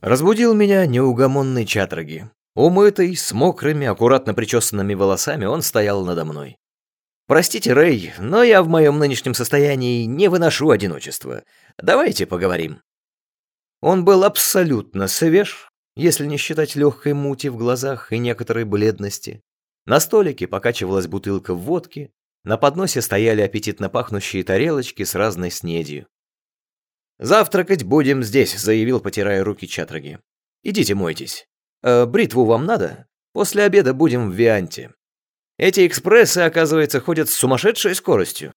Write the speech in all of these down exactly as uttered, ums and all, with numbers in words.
Разбудил меня неугомонный Чатраги. Умытый, с мокрыми, аккуратно причесанными волосами, он стоял надо мной. «Простите, Рэй, но я в моем нынешнем состоянии не выношу одиночества. Давайте поговорим». Он был абсолютно свеж, если не считать легкой мути в глазах и некоторой бледности. На столике покачивалась бутылка водки, на подносе стояли аппетитно пахнущие тарелочки с разной снедью. «Завтракать будем здесь», — заявил, потирая руки Чатраги. «Идите мойтесь. Э, бритву вам надо? После обеда будем в Вианте. Эти экспрессы, оказывается, ходят с сумасшедшей скоростью».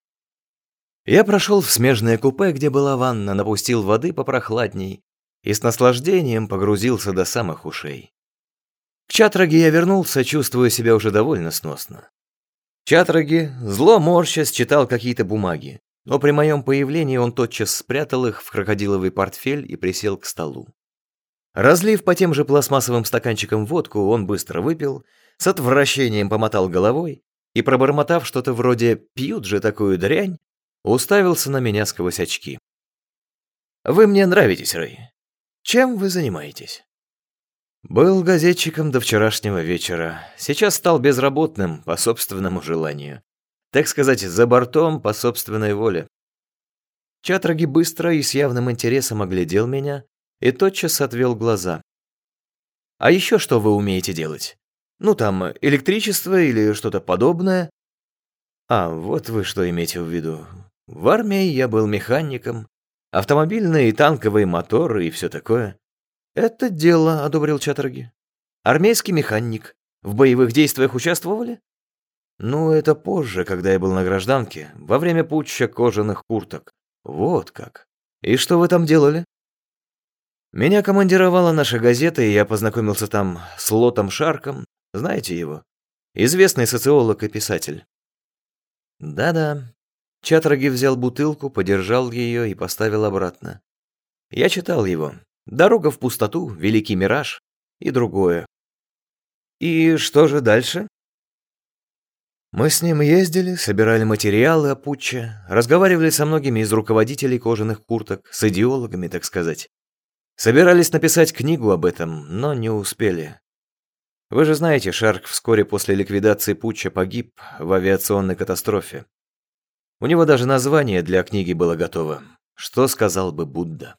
Я прошел в смежное купе, где была ванна, напустил воды попрохладней и с наслаждением погрузился до самых ушей. К Чатраги я вернулся, чувствуя себя уже довольно сносно. Чатраги, зло морщась, читал какие-то бумаги, но при моем появлении он тотчас спрятал их в крокодиловый портфель и присел к столу. Разлив по тем же пластмассовым стаканчикам водку, он быстро выпил, с отвращением помотал головой и, пробормотав что-то вроде «пьют же такую дрянь», уставился на меня сквозь очки. «Вы мне нравитесь, Рэй. Чем вы занимаетесь?» «Был газетчиком до вчерашнего вечера. Сейчас стал безработным по собственному желанию. Так сказать, за бортом по собственной воле». Чатраги быстро и с явным интересом оглядел меня и тотчас отвел глаза. «А еще что вы умеете делать? Ну там, электричество или что-то подобное?» «А, вот вы что имеете в виду. В армии я был механиком, автомобильные и танковые моторы и все такое». «Это дело», — одобрил Чатраги. «Армейский механик. В боевых действиях участвовали?» «Ну, это позже, когда я был на гражданке, во время путча кожаных курток. Вот как. И что вы там делали?» «Меня командировала наша газета, и я познакомился там с Лотом Шарком. Знаете его? Известный социолог и писатель». «Да-да». Чатраги взял бутылку, подержал ее и поставил обратно. «Я читал его. «Дорога в пустоту», «Великий мираж» и другое. «И что же дальше?» Мы с ним ездили, собирали материалы о путче, разговаривали со многими из руководителей кожаных курток, с идеологами, так сказать. Собирались написать книгу об этом, но не успели. Вы же знаете, Шарк вскоре после ликвидации путча погиб в авиационной катастрофе. У него даже название для книги было готово. «Что сказал бы Будда?»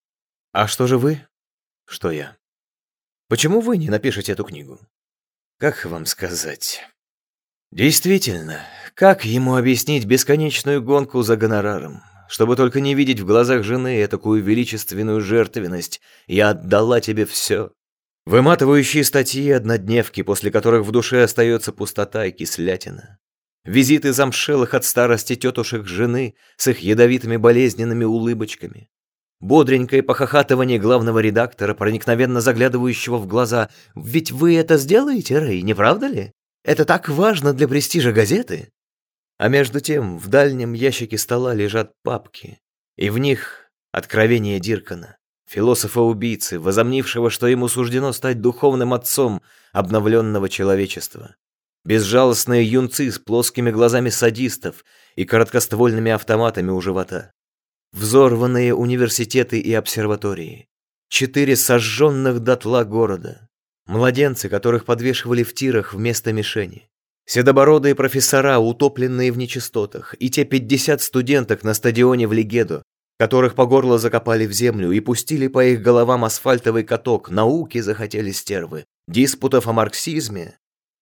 «А что же вы?» «Что я?» «Почему вы не напишете эту книгу?» «Как вам сказать?» «Действительно, как ему объяснить бесконечную гонку за гонораром, чтобы только не видеть в глазах жены такую величественную жертвенность «я отдала тебе все». Выматывающие статьи однодневки, после которых в душе остается пустота и кислятина. Визиты замшелых от старости тетушек жены с их ядовитыми болезненными улыбочками. Бодренькое похохатывание главного редактора, проникновенно заглядывающего в глаза. «Ведь вы это сделаете, Рэй, не правда ли? Это так важно для престижа газеты!» А между тем в дальнем ящике стола лежат папки, и в них откровение Диркана, философа-убийцы, возомнившего, что ему суждено стать духовным отцом обновленного человечества. Безжалостные юнцы с плоскими глазами садистов и короткоствольными автоматами у живота. Взорванные университеты и обсерватории. Четыре сожженных дотла города. Младенцы, которых подвешивали в тирах вместо мишени. Седобородые профессора, утопленные в нечистотах. И те пятьдесят студенток на стадионе в Легедо, которых по горло закопали в землю и пустили по их головам асфальтовый каток. Науки захотели стервы. Диспутов о марксизме.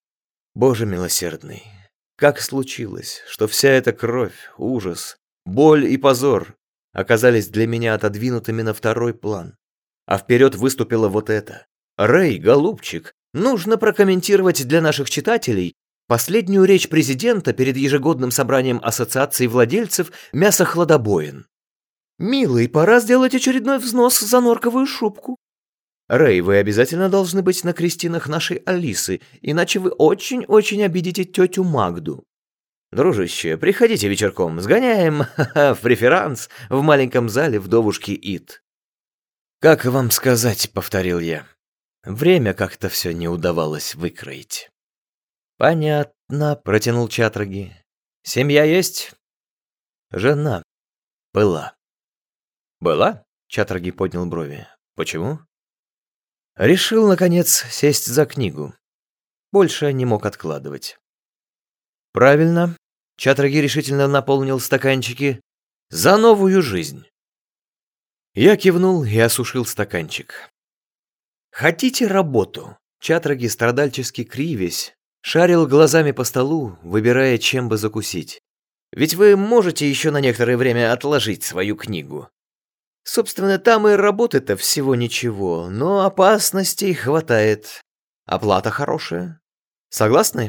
Боже милосердный, как случилось, что вся эта кровь, ужас, боль и позор оказались для меня отодвинутыми на второй план. А вперед выступило вот это. Рэй, голубчик, нужно прокомментировать для наших читателей последнюю речь президента перед ежегодным собранием Ассоциации владельцев мясохладобоин. Милый, пора сделать очередной взнос за норковую шубку. Рэй, вы обязательно должны быть на крестинах нашей Алисы, иначе вы очень-очень обидите тетю Магду. Дружище, приходите вечерком, сгоняем в преферанс в маленьком зале вдовушки Ит. «Как вам сказать», — повторил я. Время как-то все не удавалось выкроить. «Понятно», — протянул Чатраги. «Семья есть?» «Жена была». «Была?» — Чатраги поднял брови. «Почему?» Решил, наконец, сесть за книгу. Больше не мог откладывать. Правильно. Чатраги решительно наполнил стаканчики. За новую жизнь. Я кивнул и осушил стаканчик. Хотите работу? Чатраги, страдальчески кривясь, шарил глазами по столу, выбирая, чем бы закусить. Ведь вы можете еще на некоторое время отложить свою книгу. Собственно, там и работы-то всего ничего, но опасностей хватает. Оплата хорошая. Согласны?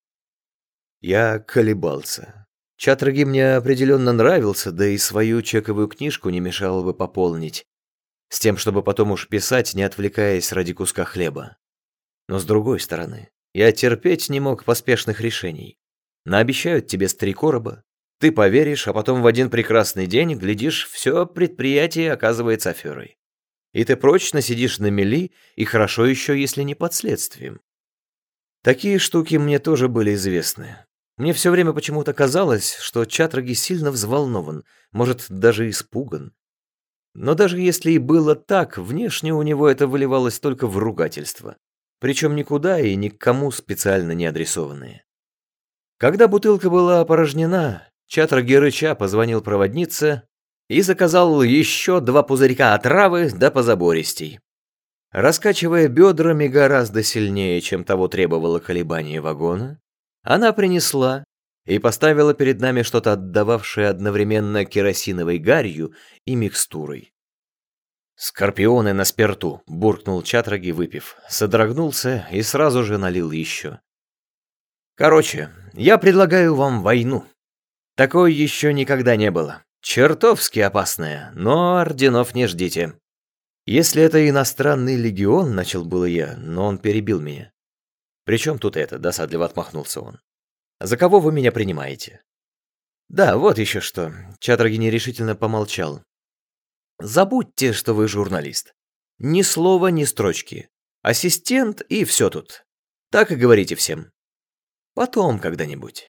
Я колебался. Чатраги мне определенно нравился, да и свою чековую книжку не мешало бы пополнить, с тем, чтобы потом уж писать, не отвлекаясь ради куска хлеба. Но с другой стороны, я терпеть не мог поспешных решений. Наобещают тебе с три короба, ты поверишь, а потом в один прекрасный день, глядишь, все предприятие оказывается аферой. И ты прочно сидишь на мели, и хорошо еще, если не под следствием. Такие штуки мне тоже были известны. Мне все время почему-то казалось, что Чатраги сильно взволнован, может, даже испуган. Но даже если и было так, внешне у него это выливалось только в ругательство. Причем никуда и ни к кому специально не адресованные. Когда бутылка была опорожнена, Чатраги рыча позвонил проводнице и заказал еще два пузырька отравы да позабористей. Раскачивая бедрами гораздо сильнее, чем того требовало колебание вагона, она принесла и поставила перед нами что-то отдававшее одновременно керосиновой гарью и микстурой. «Скорпионы на спирту», — буркнул Чатраги, выпив, содрогнулся и сразу же налил еще. «Короче, я предлагаю вам войну. Такой еще никогда не было. Чертовски опасная, но орденов не ждите. Если это иностранный легион, начал было я, но он перебил меня. «При чем тут это?» — досадливо отмахнулся он. «За кого вы меня принимаете?» «Да, вот еще что». Чатраги нерешительно помолчал. «Забудьте, что вы журналист. Ни слова, ни строчки. Ассистент и все тут. Так и говорите всем. Потом когда-нибудь.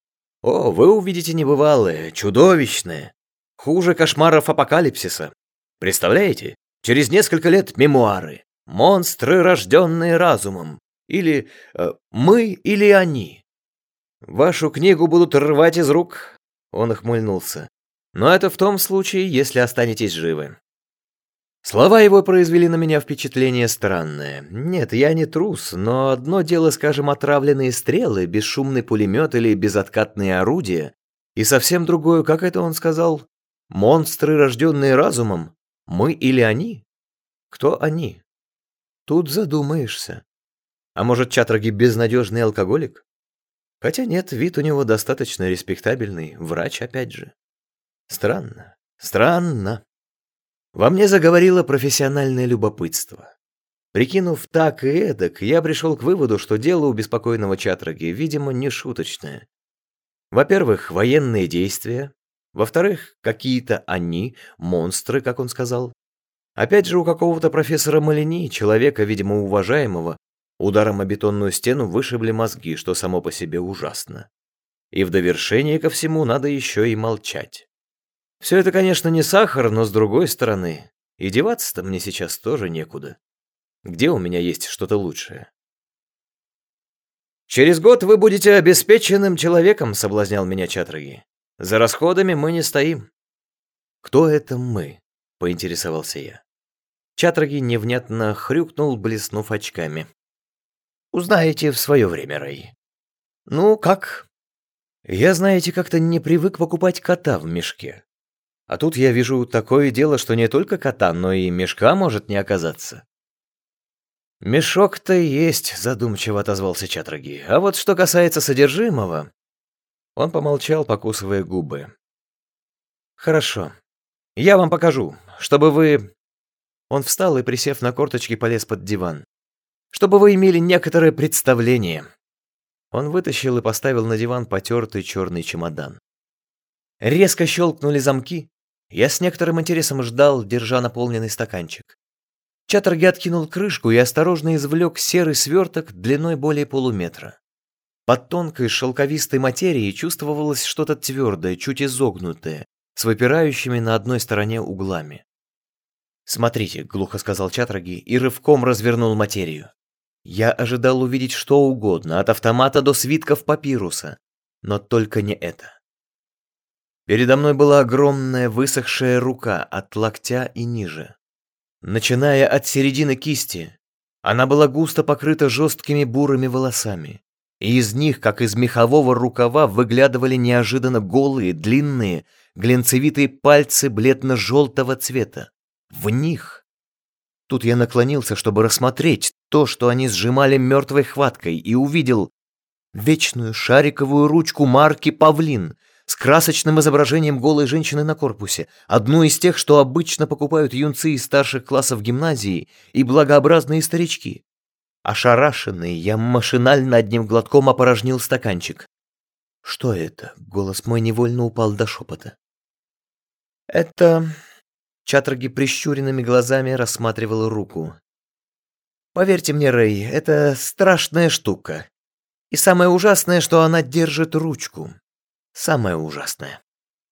О, вы увидите небывалое, чудовищное. Хуже кошмаров апокалипсиса. Представляете? Через несколько лет мемуары. Монстры, рожденные разумом. Или э, мы, или они. Вашу книгу будут рвать из рук». Он охмыльнулся. «Но это в том случае, если останетесь живы». Слова его произвели на меня впечатление странное. Нет, я не трус, но одно дело, скажем, отравленные стрелы, бесшумный пулемет или безоткатные орудия, и совсем другое, как это он сказал, монстры, рожденные разумом. Мы или они? Кто они? Тут задумаешься. А может, Чатраги безнадежный алкоголик? Хотя нет, вид у него достаточно респектабельный, врач опять же. Странно, странно. Во мне заговорило профессиональное любопытство. Прикинув так и эдак, я пришел к выводу, что дело у беспокойного Чатраги, видимо, не шуточное. Во-первых, военные действия. Во-вторых, какие-то они, монстры, как он сказал. Опять же, у какого-то профессора Малини, человека, видимо, уважаемого, ударом о бетонную стену вышибли мозги, что само по себе ужасно. И в довершение ко всему надо еще и молчать. Все это, конечно, не сахар, но с другой стороны, и деваться-то мне сейчас тоже некуда. Где у меня есть что-то лучшее? «Через год вы будете обеспеченным человеком», — соблазнял меня Чатраги. «За расходами мы не стоим». «Кто это мы?» — поинтересовался я. Чатраги невнятно хрюкнул, блеснув очками. «Узнаете в свое время, Рэй». «Ну, как?» «Я, знаете, как-то не привык покупать кота в мешке. А тут я вижу такое дело, что не только кота, но и мешка может не оказаться». «Мешок-то есть», — задумчиво отозвался Чатраги. «А вот что касается содержимого...» Он помолчал, покусывая губы. «Хорошо. Я вам покажу, чтобы вы...» Он встал и, присев на корточки, полез под диван. «Чтобы вы имели некоторое представление». Он вытащил и поставил на диван потертый черный чемодан. Резко щелкнули замки. Я с некоторым интересом ждал, держа наполненный стаканчик. Чатраги откинул крышку и осторожно извлек серый сверток длиной более полуметра. Под тонкой шелковистой материей чувствовалось что-то твердое, чуть изогнутое, с выпирающими на одной стороне углами. «Смотрите», — глухо сказал Чатраги и рывком развернул материю. Я ожидал увидеть что угодно, от автомата до свитков папируса, но только не это. Передо мной была огромная высохшая рука от локтя и ниже. Начиная от середины кисти, она была густо покрыта жесткими бурыми волосами, и из них, как из мехового рукава, выглядывали неожиданно голые, длинные, глинцевитые пальцы бледно-желтого цвета. В них... Тут я наклонился, чтобы рассмотреть то, что они сжимали мертвой хваткой, и увидел вечную шариковую ручку марки «Павлин» с красочным изображением голой женщины на корпусе, одну из тех, что обычно покупают юнцы из старших классов гимназии и благообразные старички. Ошарашенный, я машинально одним глотком опорожнил стаканчик. «Что это?» — голос мой невольно упал до шепота. «Это...» — Чатраги прищуренными глазами рассматривал руку. «Поверьте мне, Рэй, это страшная штука. И самое ужасное, что она держит ручку. Самое ужасное.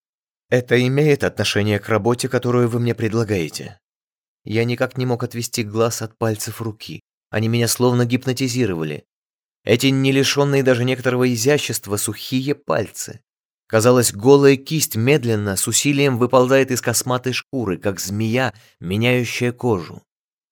Это имеет отношение к работе, которую вы мне предлагаете?» Я никак не мог отвести глаз от пальцев руки. Они меня словно гипнотизировали. Эти не лишенные даже некоторого изящества сухие пальцы. Казалось, голая кисть медленно, с усилием выползает из косматой шкуры, как змея, меняющая кожу.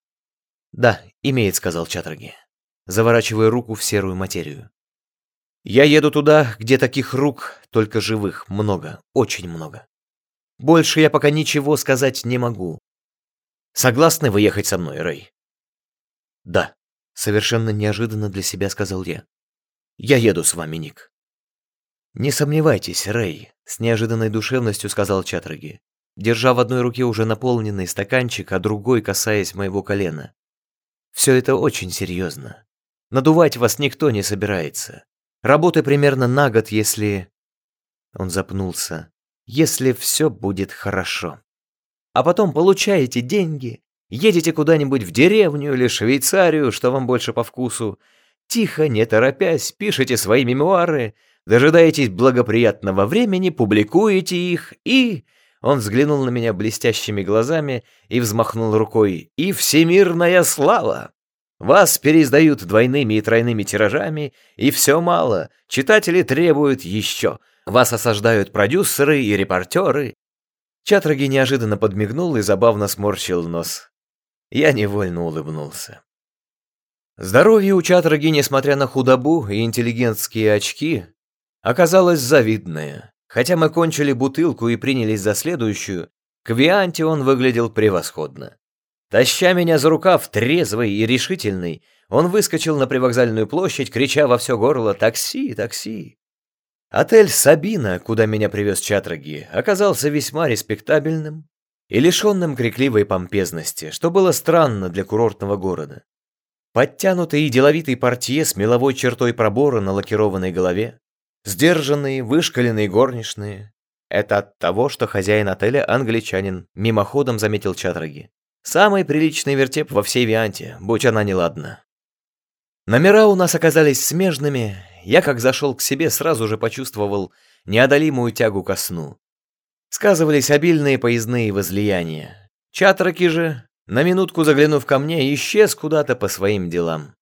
«Да, имеет», — сказал Чатраги, заворачивая руку в серую материю. «Я еду туда, где таких рук, только живых, много, очень много. Больше я пока ничего сказать не могу. Согласны вы ехать со мной, Рэй?» «Да», — совершенно неожиданно для себя сказал я. «Я еду с вами, Ник». «Не сомневайтесь, Рэй», — с неожиданной душевностью сказал Чатраги, держа в одной руке уже наполненный стаканчик, а другой касаясь моего колена. «Все это очень серьезно. Надувать вас никто не собирается. Работы примерно на год, если...» Он запнулся. «Если все будет хорошо. А потом получаете деньги, едете куда-нибудь в деревню или Швейцарию, что вам больше по вкусу, тихо, не торопясь, пишете свои мемуары, дожидаетесь благоприятного времени, публикуете их и...» Он взглянул на меня блестящими глазами и взмахнул рукой. «И всемирная слава! Вас переиздают двойными и тройными тиражами, и все мало, читатели требуют еще. Вас осаждают продюсеры и репортеры». Чатраги неожиданно подмигнул и забавно сморщил нос. Я невольно улыбнулся. Здоровье у Чатраги, несмотря на худобу и интеллигентские очки, оказалось завидное. Хотя мы кончили бутылку и принялись за следующую, к Вианте он выглядел превосходно. Таща меня за рукав, трезвый и решительный, он выскочил на привокзальную площадь, крича во все горло «Такси! Такси!». Отель «Сабина», куда меня привез Чатраги, оказался весьма респектабельным и лишенным крикливой помпезности, что было странно для курортного города. Подтянутый и деловитый портье с меловой чертой пробора на лакированной голове, сдержанные, вышкаленные горничные. Это от того, что хозяин отеля англичанин, мимоходом заметил Чатраги. Самый приличный вертеп во всей Вианте, будь она неладна. Номера у нас оказались смежными, я, как зашел к себе, сразу же почувствовал неодолимую тягу ко сну. Сказывались обильные поездные возлияния. Чатраги же, на минутку заглянув ко мне, исчез куда-то по своим делам.